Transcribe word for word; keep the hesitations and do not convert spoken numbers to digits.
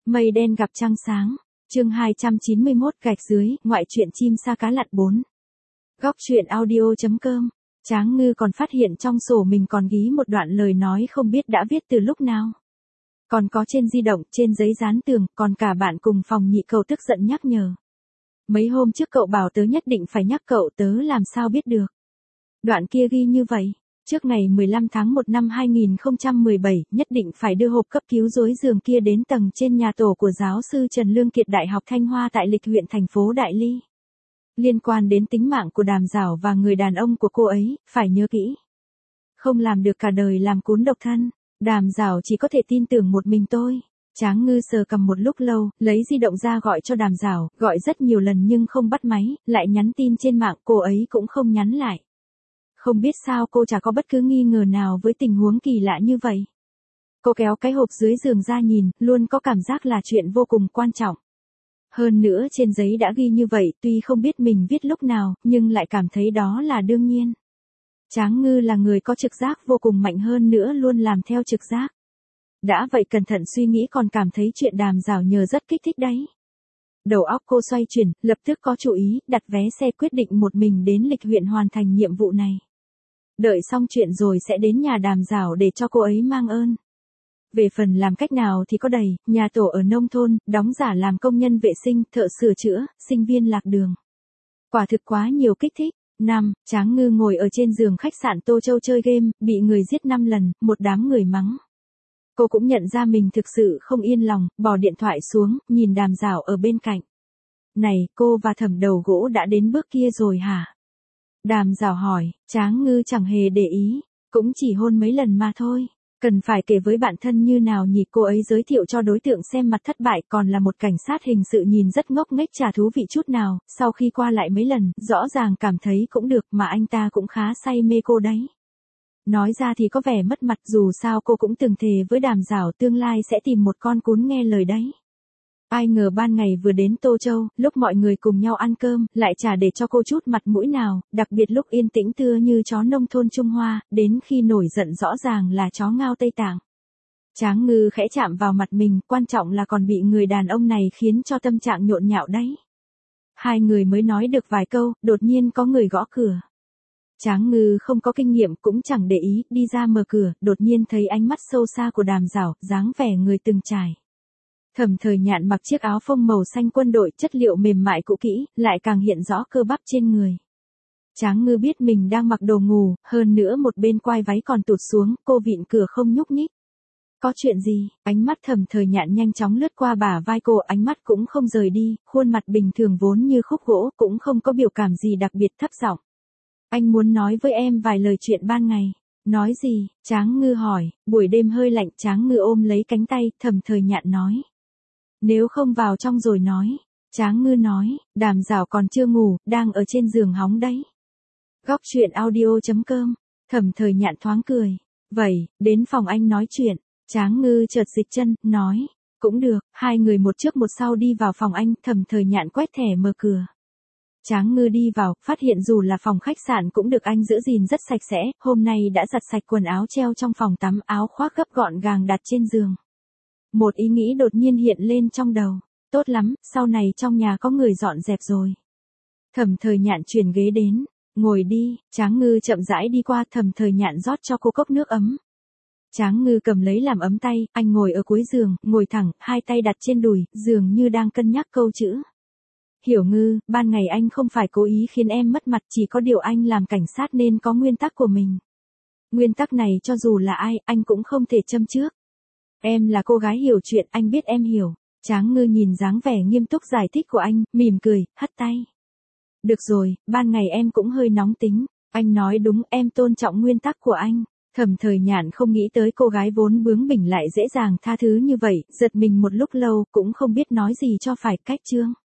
Mây đen gặp trăng sáng. Chương hai trăm chín mươi mốt gạch dưới, ngoại truyện chim sa cá lặn bốn. Góc truyện audio.com. Tráng Ngư còn phát hiện trong sổ mình còn ghi một đoạn lời nói không biết đã viết từ lúc nào. Còn có trên di động, trên giấy dán tường, còn cả bạn cùng phòng nhị cậu tức giận nhắc nhở. Mấy hôm trước cậu bảo tớ nhất định phải nhắc cậu, tớ làm sao biết được. Đoạn kia ghi như vậy. Trước ngày mười lăm tháng một năm hai nghìn không trăm mười bảy, nhất định phải đưa hộp cấp cứu rối giường kia đến tầng trên nhà tổ của giáo sư Trần Lương Kiệt Đại học Thanh Hoa tại Lịch huyện thành phố Đại Ly. Liên quan đến tính mạng của Đàm Giảo và người đàn ông của cô ấy, phải nhớ kỹ. Không làm được cả đời làm cún độc thân, Đàm Giảo chỉ có thể tin tưởng một mình tôi. Tráng Ngư sờ cầm một lúc lâu, lấy di động ra gọi cho Đàm Giảo, gọi rất nhiều lần nhưng không bắt máy, lại nhắn tin trên mạng, cô ấy cũng không nhắn lại. Không biết sao cô chả có bất cứ nghi ngờ nào với tình huống kỳ lạ như vậy. Cô kéo cái hộp dưới giường ra nhìn, luôn có cảm giác là chuyện vô cùng quan trọng. Hơn nữa trên giấy đã ghi như vậy, tuy không biết mình viết lúc nào, nhưng lại cảm thấy đó là đương nhiên. Tráng Ngư là người có trực giác vô cùng mạnh, hơn nữa luôn làm theo trực giác. Đã vậy cẩn thận suy nghĩ còn cảm thấy chuyện Đàm Giảo nhờ rất kích thích đấy. Đầu óc cô xoay chuyển, lập tức có chủ ý, đặt vé xe quyết định một mình đến Lịch huyện hoàn thành nhiệm vụ này. Đợi xong chuyện rồi sẽ đến nhà Đàm Giảo để cho cô ấy mang ơn. Về phần làm cách nào thì có đầy, nhà tổ ở nông thôn, đóng giả làm công nhân vệ sinh, thợ sửa chữa, sinh viên lạc đường. Quả thực quá nhiều kích thích. Năm, Tráng Ngư ngồi ở trên giường khách sạn Tô Châu chơi game, bị người giết năm lần, một đám người mắng. Cô cũng nhận ra mình thực sự không yên lòng, bỏ điện thoại xuống, nhìn Đàm Giảo ở bên cạnh. Này, cô và Thẩm Đầu Gỗ đã đến bước kia rồi hả? Đàm Giảo hỏi. Tráng Ngư chẳng hề để ý, cũng chỉ hôn mấy lần mà thôi. Cần phải kể với bạn thân như nào nhỉ? Cô ấy giới thiệu cho đối tượng xem mặt thất bại, còn là một cảnh sát hình sự nhìn rất ngốc nghếch chả thú vị chút nào. Sau khi qua lại mấy lần, rõ ràng cảm thấy cũng được, mà anh ta cũng khá say mê cô đấy. Nói ra thì có vẻ mất mặt, dù sao cô cũng từng thề với Đàm Giảo tương lai sẽ tìm một con cún nghe lời đấy. Ai ngờ ban ngày vừa đến Tô Châu, lúc mọi người cùng nhau ăn cơm, lại chả để cho cô chút mặt mũi nào, đặc biệt lúc yên tĩnh tưa như chó nông thôn Trung Hoa, đến khi nổi giận rõ ràng là chó ngao Tây Tạng. Tráng Ngư khẽ chạm vào mặt mình, quan trọng là còn bị người đàn ông này khiến cho tâm trạng nhộn nhạo đấy. Hai người mới nói được vài câu, đột nhiên có người gõ cửa. Tráng Ngư không có kinh nghiệm cũng chẳng để ý, đi ra mở cửa, đột nhiên thấy ánh mắt sâu xa của Đàm Giảo, dáng vẻ người từng trải. Thẩm Thời Nhạn mặc chiếc áo phông màu xanh quân đội, chất liệu mềm mại cũ kỹ, lại càng hiện rõ cơ bắp trên người. Tráng Ngư biết mình đang mặc đồ ngủ, hơn nữa một bên quai váy còn tụt xuống, cô vịn cửa không nhúc nhích. Có chuyện gì? Ánh mắt Thẩm Thời Nhạn nhanh chóng lướt qua bả vai cô, ánh mắt cũng không rời đi, khuôn mặt bình thường vốn như khúc gỗ, cũng không có biểu cảm gì đặc biệt, thấp giọng. Anh muốn nói với em vài lời chuyện ban ngày. Nói gì? Tráng Ngư hỏi. Buổi đêm hơi lạnh, Tráng Ngư ôm lấy cánh tay, Thẩm Thời Nhạn nói. Nếu không vào trong rồi nói. Tráng Ngư nói. Đàm Giảo còn chưa ngủ, đang ở trên giường hóng đấy. Góc truyện audio.com. Thẩm Thời Nhạn thoáng cười. Vậy, đến phòng anh nói chuyện. Tráng Ngư chợt dịch chân, nói. Cũng được. Hai người một trước một sau đi vào phòng anh, Thẩm Thời Nhạn quét thẻ mở cửa. Tráng Ngư đi vào, phát hiện dù là phòng khách sạn cũng được anh giữ gìn rất sạch sẽ, hôm nay đã giặt sạch quần áo treo trong phòng tắm, áo khoác gấp gọn gàng đặt trên giường. Một ý nghĩ đột nhiên hiện lên trong đầu. Tốt lắm, sau này trong nhà có người dọn dẹp rồi. Thẩm Thời Nhạn chuyển ghế đến. Ngồi đi. Tráng Ngư chậm rãi đi qua, Thẩm Thời Nhạn rót cho cô cốc nước ấm. Tráng Ngư cầm lấy làm ấm tay, anh ngồi ở cuối giường, ngồi thẳng, hai tay đặt trên đùi, dường như đang cân nhắc câu chữ. Hiểu Ngư, ban ngày anh không phải cố ý khiến em mất mặt, chỉ có điều anh làm cảnh sát nên có nguyên tắc của mình. Nguyên tắc này cho dù là ai, anh cũng không thể châm trước. Em là cô gái hiểu chuyện, anh biết em hiểu. Tráng Ngư nhìn dáng vẻ nghiêm túc giải thích của anh, mỉm cười, hất tay. Được rồi, ban ngày em cũng hơi nóng tính. Anh nói đúng, em tôn trọng nguyên tắc của anh. Thẩm Thời Nhạn không nghĩ tới cô gái vốn bướng bỉnh lại dễ dàng tha thứ như vậy, giật mình một lúc lâu, cũng không biết nói gì cho phải. Cách chương.